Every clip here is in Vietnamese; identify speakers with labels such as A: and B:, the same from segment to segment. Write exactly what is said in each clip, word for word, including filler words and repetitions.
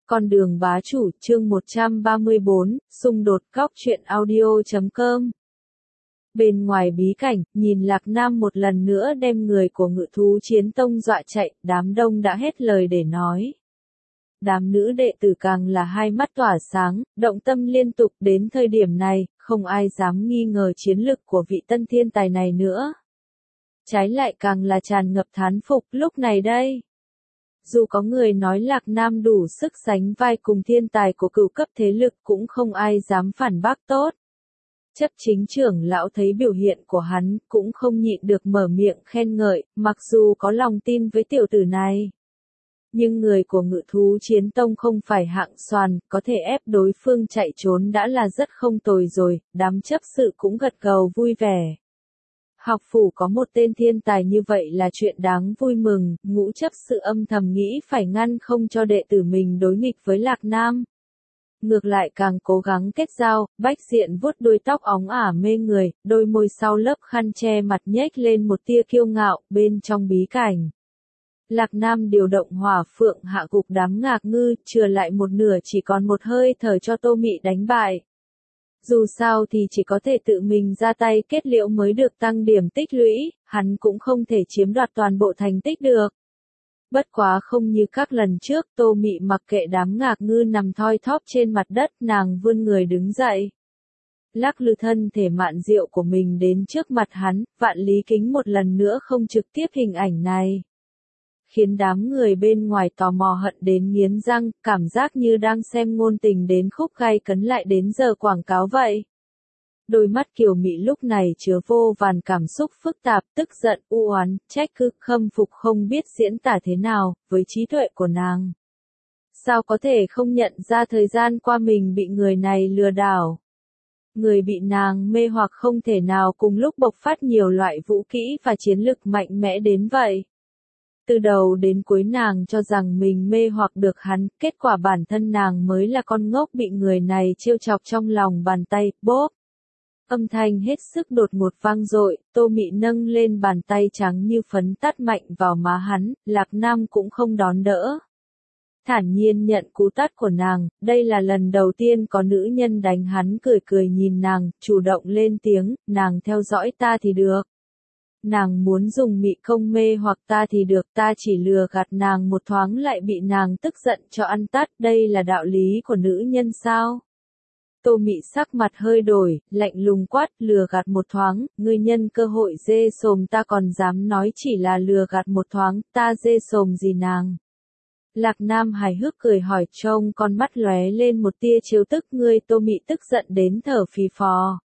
A: Con đường bá chủ, chương một trăm ba mươi bốn, xung đột góc truyện audio chấm com. Bên ngoài bí cảnh, nhìn Lạc Nam một lần nữa đem người của Ngự thú chiến tông dọa chạy, đám đông đã hết lời để nói. Đám nữ đệ tử càng là hai mắt tỏa sáng, động tâm liên tục. Đến thời điểm này, không ai dám nghi ngờ chiến lực của vị tân thiên tài này nữa. Trái lại càng là tràn ngập thán phục. Lúc này đây, dù có người nói Lạc Nam đủ sức sánh vai cùng thiên tài của cửu cấp thế lực, cũng không ai dám phản bác tốt. Chấp chính trưởng lão thấy biểu hiện của hắn, cũng không nhịn được mở miệng khen ngợi, mặc dù có lòng tin với tiểu tử này. Nhưng người của Ngự thú chiến tông không phải hạng xoàn, có thể ép đối phương chạy trốn đã là rất không tồi rồi. Đám chấp sự cũng gật gđầu vui vẻ. Học phủ có một tên thiên tài như vậy là chuyện đáng vui mừng. Ngũ chấp sự âm thầm nghĩ phải ngăn không cho đệ tử mình đối nghịch với Lạc Nam. Ngược lại càng cố gắng kết giao. Bách Diện vuốt đuôi tóc óng ả mê người, đôi môi sau lớp khăn che mặt nhếch lên một tia kiêu ngạo. Bên trong bí cảnh, Lạc Nam điều động hỏa phượng hạ gục đám ngạc ngư, chừa lại một nửa chỉ còn một hơi thở cho Tô Mị đánh bại. Dù sao thì chỉ có thể tự mình ra tay kết liễu mới được tăng điểm tích lũy, hắn cũng không thể chiếm đoạt toàn bộ thành tích được. Bất quá không như các lần trước, Tô Mị mặc kệ đám ngạc ngư nằm thoi thóp trên mặt đất, nàng vươn người đứng dậy. Lắc lư thân thể mạn diệu của mình đến trước mặt hắn, Vạn Lý Kính một lần nữa không trực tiếp hình ảnh này. Khiến đám người bên ngoài tò mò hận đến nghiến răng, cảm giác như đang xem ngôn tình đến khúc gay cấn lại đến giờ quảng cáo vậy. Đôi mắt kiều mị lúc này chứa vô vàn cảm xúc phức tạp, tức giận, u oán, trách cứ, khâm phục không biết diễn tả thế nào, với trí tuệ của nàng. Sao có thể không nhận ra thời gian qua mình bị người này lừa đảo? Người bị nàng mê hoặc không thể nào cùng lúc bộc phát nhiều loại vũ kỹ và chiến lực mạnh mẽ đến vậy. Từ đầu đến cuối nàng cho rằng mình mê hoặc được hắn, kết quả bản thân nàng mới là con ngốc bị người này trêu chọc trong lòng bàn tay, bốp. Âm thanh hết sức đột ngột vang dội, Tô Mị nâng lên bàn tay trắng như phấn tát mạnh vào má hắn, Lạc Nam cũng không đón đỡ. Thản nhiên nhận cú tát của nàng, đây là lần đầu tiên có nữ nhân đánh hắn, cười cười nhìn nàng, chủ động lên tiếng, nàng theo dõi ta thì được. Nàng muốn dùng mị công mê hoặc ta thì được, ta chỉ lừa gạt nàng một thoáng lại bị nàng tức giận cho ăn tát, đây là đạo lý của nữ nhân sao? Tô Mị sắc mặt hơi đổi, lạnh lùng quát, lừa gạt một thoáng, ngươi nhân cơ hội dê sồm ta còn dám nói chỉ là lừa gạt một thoáng, ta dê sồm gì nàng? Lạc Nam hài hước cười hỏi, trông con mắt lóe lên một tia trêu tức. Ngươi Tô Mị tức giận đến thở phì phò.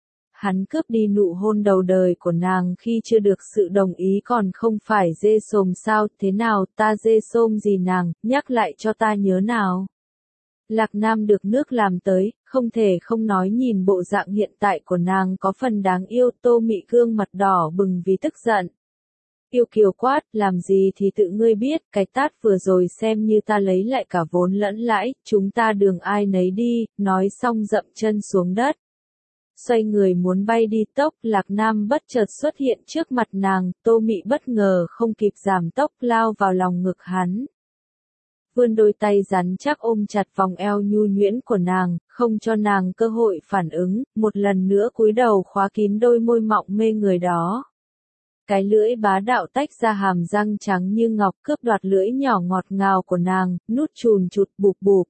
A: Hắn cướp đi nụ hôn đầu đời của nàng khi chưa được sự đồng ý còn không phải dê sồm sao? Thế nào, ta dê sồm gì nàng, nhắc lại cho ta nhớ nào. Lạc Nam được nước làm tới, không thể không nói nhìn bộ dạng hiện tại của nàng có phần đáng yêu. Tô Mị gương mặt đỏ bừng vì tức giận. Yêu kiều quát, làm gì thì tự ngươi biết, cái tát vừa rồi xem như ta lấy lại cả vốn lẫn lãi, chúng ta đường ai nấy đi, nói xong dậm chân xuống đất. Xoay người muốn bay đi tốc, Lạc Nam bất chợt xuất hiện trước mặt nàng, Tô Mị bất ngờ không kịp giảm tốc lao vào lòng ngực hắn. Vươn đôi tay rắn chắc ôm chặt vòng eo nhu nhuyễn của nàng, không cho nàng cơ hội phản ứng, một lần nữa cúi đầu khóa kín đôi môi mọng mê người đó. Cái lưỡi bá đạo tách ra hàm răng trắng như ngọc cướp đoạt lưỡi nhỏ ngọt ngào của nàng, nút chùn chụt bụp bụp.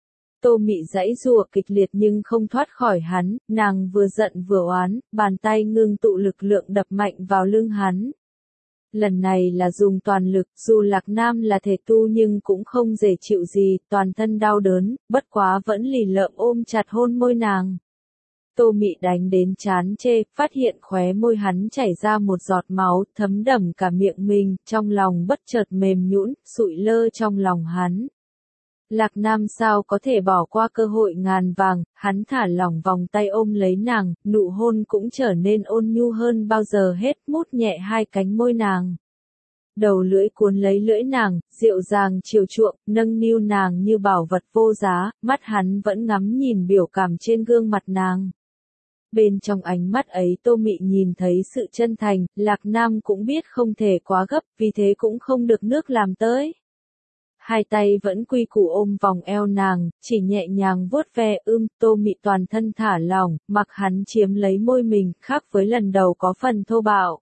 A: Tô Mị giãy giụa kịch liệt nhưng không thoát khỏi hắn, nàng vừa giận vừa oán, bàn tay ngưng tụ lực lượng đập mạnh vào lưng hắn. Lần này là dùng toàn lực, dù Lạc Nam là thể tu nhưng cũng không dễ chịu gì, toàn thân đau đớn, bất quá vẫn lì lợm ôm chặt hôn môi nàng. Tô Mị đánh đến chán chê, phát hiện khóe môi hắn chảy ra một giọt máu, thấm đẫm cả miệng mình, trong lòng bất chợt mềm nhũn, sụi lơ trong lòng hắn. Lạc Nam sao có thể bỏ qua cơ hội ngàn vàng, hắn thả lỏng vòng tay ôm lấy nàng, nụ hôn cũng trở nên ôn nhu hơn bao giờ hết, mút nhẹ hai cánh môi nàng. Đầu lưỡi cuốn lấy lưỡi nàng, dịu dàng chiều chuộng, nâng niu nàng như bảo vật vô giá, mắt hắn vẫn ngắm nhìn biểu cảm trên gương mặt nàng. Bên trong ánh mắt ấy Tô Mị nhìn thấy sự chân thành, Lạc Nam cũng biết không thể quá gấp, vì thế cũng không được nước làm tới. Hai tay vẫn quy củ ôm vòng eo nàng, chỉ nhẹ nhàng vuốt ve. Ưm, Tô Mị toàn thân thả lỏng, mặc hắn chiếm lấy môi mình, khác với lần đầu có phần thô bạo.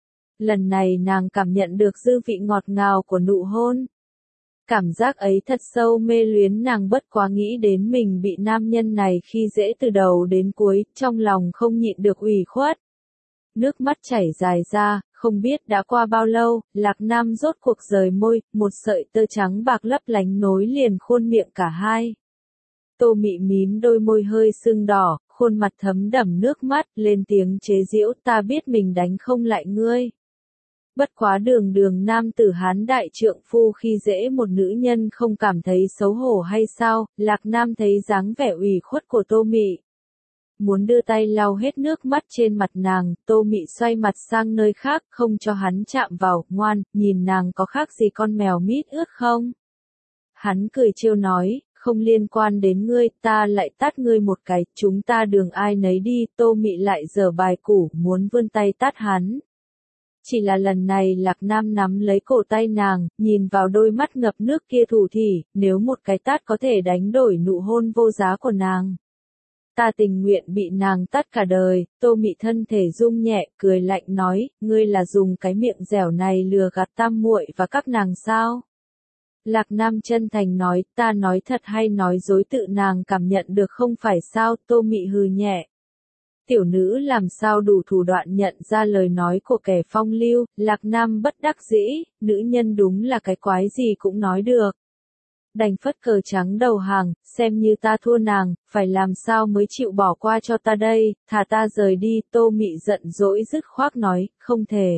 A: Lần này nàng cảm nhận được dư vị ngọt ngào của nụ hôn. Cảm giác ấy thật sâu mê luyến, nàng bất quá nghĩ đến mình bị nam nhân này khi dễ từ đầu đến cuối, trong lòng không nhịn được ủy khuất. Nước mắt chảy dài ra, không biết đã qua bao lâu, Lạc Nam rốt cuộc rời môi, một sợi tơ trắng bạc lấp lánh nối liền khuôn miệng cả hai. Tô Mị mím đôi môi hơi sưng đỏ, khuôn mặt thấm đẫm nước mắt, lên tiếng chế giễu, ta biết mình đánh không lại ngươi. Bất quá đường đường nam tử Hán đại trượng phu khi dễ một nữ nhân không cảm thấy xấu hổ hay sao? Lạc Nam thấy dáng vẻ ủy khuất của Tô Mị, muốn đưa tay lau hết nước mắt trên mặt nàng. Tô Mị xoay mặt sang nơi khác, không cho hắn chạm vào. Ngoan, nhìn nàng có khác gì con mèo mít ướt không? Hắn cười trêu nói, không liên quan đến ngươi, ta lại tát ngươi một cái, chúng ta đường ai nấy đi. Tô Mị lại giở bài củ, muốn vươn tay tát hắn. Chỉ là lần này Lạc Nam nắm lấy cổ tay nàng, nhìn vào đôi mắt ngập nước kia thủ thỉ, nếu một cái tát có thể đánh đổi nụ hôn vô giá của nàng, ta tình nguyện bị nàng tát cả đời. Tô Mị thân thể rung nhẹ, cười lạnh nói, ngươi là dùng cái miệng dẻo này lừa gạt tam muội và các nàng sao? Lạc Nam chân thành nói, ta nói thật hay nói dối tự nàng cảm nhận được không phải sao? Tô Mị hừ nhẹ. Tiểu nữ làm sao đủ thủ đoạn nhận ra lời nói của kẻ phong lưu. Lạc Nam bất đắc dĩ, nữ nhân đúng là cái quái gì cũng nói được. Đành phất cờ trắng đầu hàng, xem như ta thua nàng, phải làm sao mới chịu bỏ qua cho ta đây, thả ta rời đi. Tô Mị giận dỗi dứt khoát nói, không thể.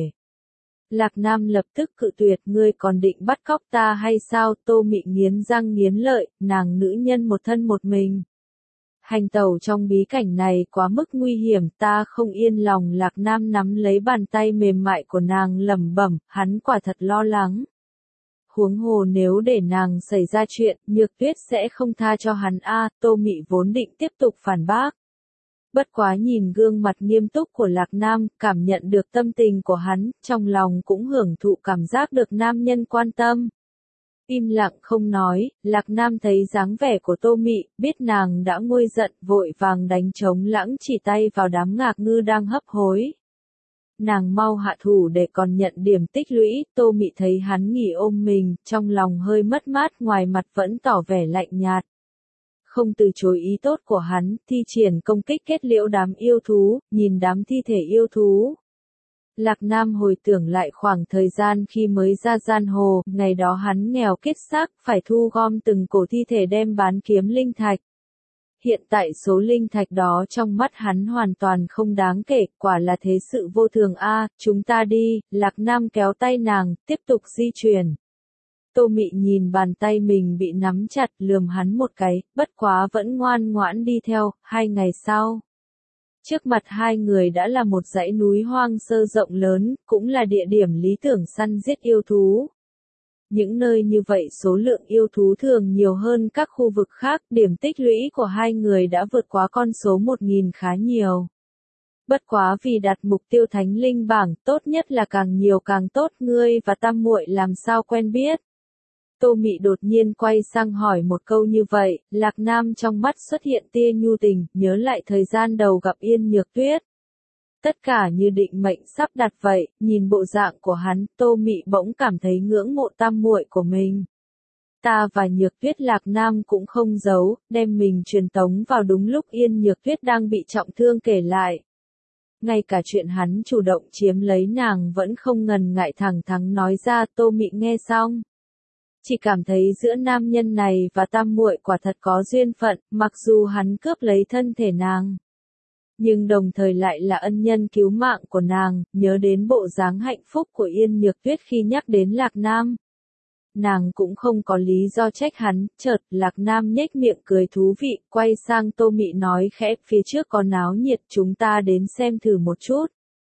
A: Lạc Nam lập tức cự tuyệt, ngươi còn định bắt cóc ta hay sao? Tô Mị nghiến răng nghiến lợi, nàng nữ nhân một thân một mình. Hành tẩu trong bí cảnh này quá mức nguy hiểm, ta không yên lòng. Lạc Nam nắm lấy bàn tay mềm mại của nàng lẩm bẩm, hắn quả thật lo lắng. Huống hồ nếu để nàng xảy ra chuyện, Nhược Tuyết sẽ không tha cho hắn a. À, Tô Mị vốn định tiếp tục phản bác. Bất quá nhìn gương mặt nghiêm túc của Lạc Nam, cảm nhận được tâm tình của hắn, trong lòng cũng hưởng thụ cảm giác được nam nhân quan tâm. Im lặng không nói, Lạc Nam thấy dáng vẻ của Tô Mị, biết nàng đã nguôi giận, vội vàng đánh trống lãng chỉ tay vào đám ngạc ngư đang hấp hối. Nàng mau hạ thủ để còn nhận điểm tích lũy. Tô Mị thấy hắn nghỉ ôm mình, trong lòng hơi mất mát, ngoài mặt vẫn tỏ vẻ lạnh nhạt. Không từ chối ý tốt của hắn, thi triển công kích kết liễu đám yêu thú, nhìn đám thi thể yêu thú. Lạc Nam hồi tưởng lại khoảng thời gian khi mới ra giang hồ, ngày đó hắn nghèo kiết xác, phải thu gom từng cổ thi thể đem bán kiếm linh thạch. Hiện tại số linh thạch đó trong mắt hắn hoàn toàn không đáng kể, quả là thế sự vô thường a. À, chúng ta đi. Lạc Nam kéo tay nàng, tiếp tục di chuyển. Tô Mị nhìn bàn tay mình bị nắm chặt, lườm hắn một cái, bất quá vẫn ngoan ngoãn đi theo. Hai ngày sau, trước mặt hai người đã là một dãy núi hoang sơ rộng lớn, cũng là địa điểm lý tưởng săn giết yêu thú. Những nơi như vậy số lượng yêu thú thường nhiều hơn các khu vực khác, điểm tích lũy của hai người đã vượt quá con số một nghìn khá nhiều. Bất quá vì đặt mục tiêu thánh linh bảng, tốt nhất là càng nhiều càng tốt. Ngươi và tam muội làm sao quen biết? Tô Mị đột nhiên quay sang hỏi một câu như vậy, Lạc Nam trong mắt xuất hiện tia nhu tình, nhớ lại thời gian đầu gặp Yên Nhược Tuyết. Tất cả như định mệnh sắp đặt vậy, nhìn bộ dạng của hắn, Tô Mị bỗng cảm thấy ngưỡng mộ tam muội của mình. Ta và Nhược Tuyết, Lạc Nam cũng không giấu, đem mình truyền tống vào đúng lúc Yên Nhược Tuyết đang bị trọng thương kể lại. Ngay cả chuyện hắn chủ động chiếm lấy nàng vẫn không ngần ngại thẳng thắn nói ra. Tô Mị nghe xong, chỉ cảm thấy giữa nam nhân này và tam muội quả thật có duyên phận, mặc dù hắn cướp lấy thân thể nàng, nhưng đồng thời lại là ân nhân cứu mạng của nàng. Nhớ đến bộ dáng hạnh phúc của Yên Nhược Tuyết khi nhắc đến Lạc Nam, nàng cũng không có lý do trách hắn. Chợt Lạc Nam nhếch miệng cười thú vị, quay sang Tô Mị nói khẽ, phía trước có náo nhiệt, chúng ta đến xem thử một chút.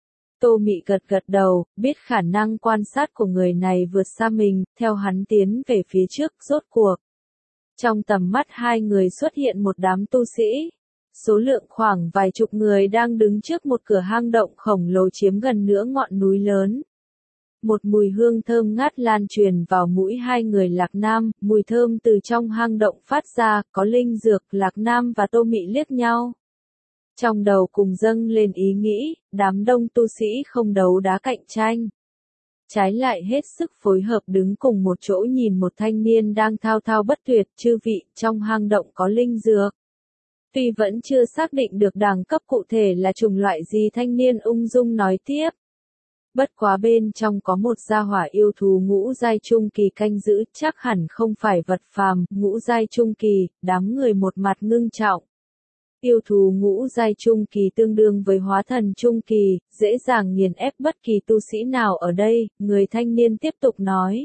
A: Tô Mị gật gật đầu, biết khả năng quan sát của người này vượt xa mình, theo hắn tiến về phía trước. Rốt cuộc, trong tầm mắt hai người xuất hiện một đám tu sĩ, số lượng khoảng vài chục người đang đứng trước một cửa hang động khổng lồ chiếm gần nửa ngọn núi lớn. Một mùi hương thơm ngát lan truyền vào mũi hai người Lạc Nam, mùi thơm từ trong hang động phát ra, có linh dược, Lạc Nam và Tô Mị liếc nhau. Trong đầu cùng dâng lên ý nghĩ, đám đông tu sĩ không đấu đá cạnh tranh. Trái lại hết sức phối hợp đứng cùng một chỗ nhìn một thanh niên đang thao thao bất tuyệt, chư vị, trong hang động có linh dược. Tuy vẫn chưa xác định được đẳng cấp cụ thể là chủng loại gì, thanh niên ung dung nói tiếp. Bất quá bên trong có một gia hỏa yêu thú ngũ giai trung kỳ canh giữ, chắc hẳn không phải vật phàm, ngũ giai trung kỳ, đám người một mặt ngưng trọng. Yêu thú ngũ giai trung kỳ tương đương với hóa thần trung kỳ, dễ dàng nghiền ép bất kỳ tu sĩ nào ở đây, người thanh niên tiếp tục nói.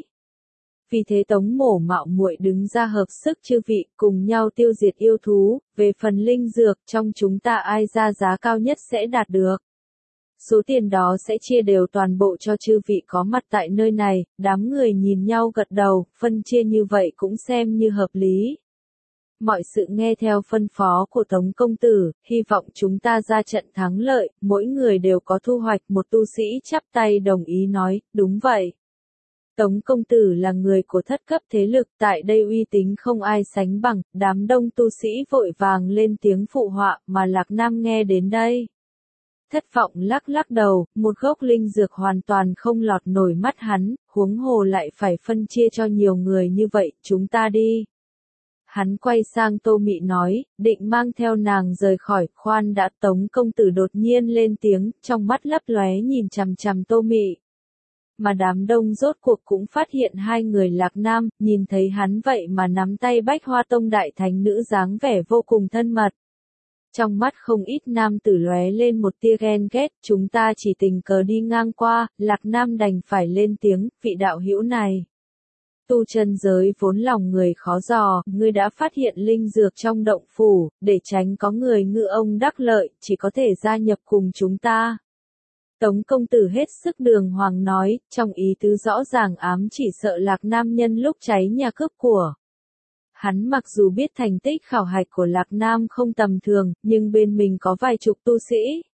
A: Vì thế Tống Mổ mạo muội đứng ra hợp sức chư vị, cùng nhau tiêu diệt yêu thú, về phần linh dược, trong chúng ta ai ra giá cao nhất sẽ đạt được. Số tiền đó sẽ chia đều toàn bộ cho chư vị có mặt tại nơi này, đám người nhìn nhau gật đầu, phân chia như vậy cũng xem như hợp lý. Mọi sự nghe theo phân phó của Tống công tử, hy vọng chúng ta ra trận thắng lợi, mỗi người đều có thu hoạch. Một tu sĩ chắp tay đồng ý nói, đúng vậy. Tống công tử là người của thất cấp thế lực, tại đây uy tín không ai sánh bằng, đám đông tu sĩ vội vàng lên tiếng phụ họa, mà Lạc Nam nghe đến đây. Thất vọng lắc lắc đầu, một gốc linh dược hoàn toàn không lọt nổi mắt hắn, huống hồ lại phải phân chia cho nhiều người như vậy, chúng ta đi. Hắn quay sang Tô Mị nói, định mang theo nàng rời khỏi, khoan đã. Tống công tử đột nhiên lên tiếng, trong mắt lấp lóe nhìn chằm chằm Tô Mị. Mà đám đông rốt cuộc cũng phát hiện hai người Lạc Nam, nhìn thấy hắn vậy mà nắm tay Bách Hoa Tông đại thánh nữ dáng vẻ vô cùng thân mật. Trong mắt không ít nam tử lóe lên một tia ghen ghét, chúng ta chỉ tình cờ đi ngang qua, Lạc Nam đành phải lên tiếng, vị đạo hữu này. Tu chân giới vốn lòng người khó dò, ngươi đã phát hiện linh dược trong động phủ, để tránh có người ngư ông đắc lợi, chỉ có thể gia nhập cùng chúng ta. Tống công tử hết sức đường hoàng nói, trong ý tứ rõ ràng ám chỉ sợ Lạc Nam nhân lúc cháy nhà cướp của. Hắn mặc dù biết thành tích khảo hạch của Lạc Nam không tầm thường, nhưng bên mình có vài chục tu sĩ.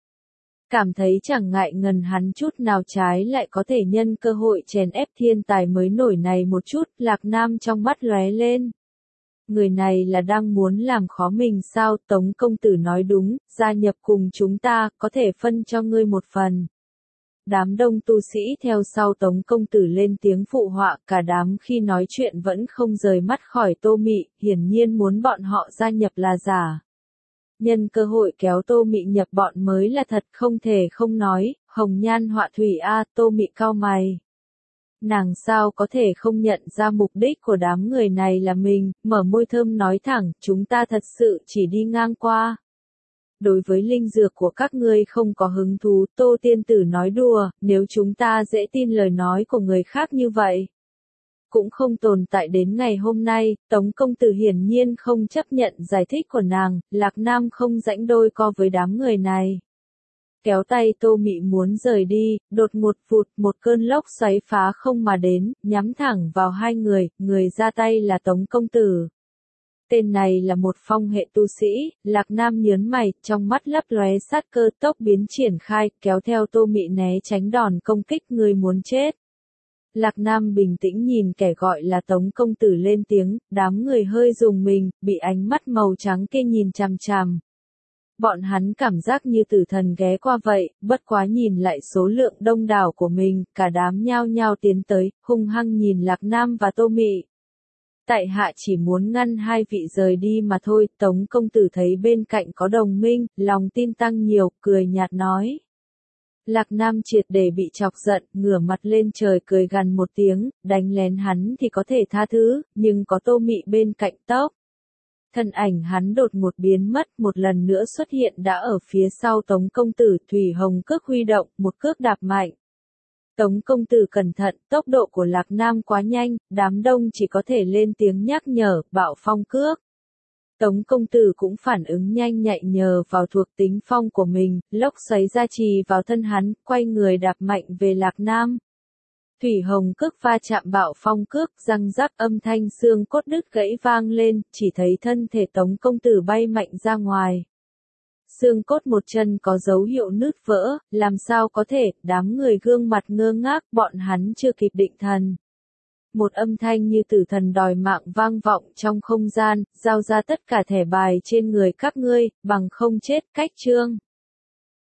A: Cảm thấy chẳng ngại ngần hắn chút nào, trái lại có thể nhân cơ hội chèn ép thiên tài mới nổi này một chút, Lạc Nam trong mắt lóe lên. Người này là đang muốn làm khó mình sao? Tống công tử nói đúng, gia nhập cùng chúng ta, có thể phân cho ngươi một phần. Đám đông tu sĩ theo sau Tống công tử lên tiếng phụ họa, cả đám khi nói chuyện vẫn không rời mắt khỏi Tô Mị, hiển nhiên muốn bọn họ gia nhập là giả. Nhân cơ hội kéo Tô Mị nhập bọn mới là thật, không thể không nói, hồng nhan họa thủy a. Tô Mị cau mày. Nàng sao có thể không nhận ra mục đích của đám người này là mình, mở môi thơm nói thẳng, chúng ta thật sự chỉ đi ngang qua. Đối với linh dược của các ngươi không có hứng thú, Tô tiên tử nói đùa, nếu chúng ta dễ tin lời nói của người khác như vậy. Cũng không tồn tại đến ngày hôm nay, Tống công tử hiển nhiên không chấp nhận giải thích của nàng, Lạc Nam không rãnh đôi co với đám người này. Kéo tay Tô Mị muốn rời đi, đột ngột vụt một cơn lốc xoáy phá không mà đến, nhắm thẳng vào hai người, người ra tay là Tống công tử. Tên này là một phong hệ tu sĩ, Lạc Nam nhớn mày, trong mắt lấp lóe sát cơ, tốc biến triển khai, kéo theo Tô Mị né tránh đòn công kích, người muốn chết. Lạc Nam bình tĩnh nhìn kẻ gọi là Tống công tử lên tiếng, đám người hơi rùng mình, bị ánh mắt màu trắng kia nhìn chằm chằm. Bọn hắn cảm giác như tử thần ghé qua vậy, bất quá nhìn lại số lượng đông đảo của mình, cả đám nhao nhao tiến tới, hung hăng nhìn Lạc Nam và Tô Mị. Tại hạ chỉ muốn ngăn hai vị rời đi mà thôi. Tống công tử thấy bên cạnh có đồng minh, lòng tin tăng nhiều, cười nhạt nói. Lạc Nam triệt để bị chọc giận, ngửa mặt lên trời cười gằn một tiếng, đánh lén hắn thì có thể tha thứ, nhưng có Tô Mị bên cạnh tóc. Thân ảnh hắn đột ngột biến mất, một lần nữa xuất hiện đã ở phía sau Tống công tử, thủy hồng cước huy động, một cước đạp mạnh. Tống công tử cẩn thận, tốc độ của Lạc Nam quá nhanh, đám đông chỉ có thể lên tiếng nhắc nhở, bạo phong cước. Tống công tử cũng phản ứng nhanh nhạy nhờ vào thuộc tính phong của mình, lốc xoáy gia trì vào thân hắn, quay người đạp mạnh về Lạc Nam. Thủy hồng cước va chạm bạo phong cước, răng rắc âm thanh xương cốt đứt gãy vang lên, chỉ thấy thân thể Tống công tử bay mạnh ra ngoài. xương cốt một chân có dấu hiệu nứt vỡ, làm sao có thể, đám người gương mặt ngơ ngác, bọn hắn chưa kịp định thần. Một âm thanh như tử thần đòi mạng vang vọng trong không gian, giao ra tất cả thẻ bài trên người các ngươi, bằng không chết, cách chương.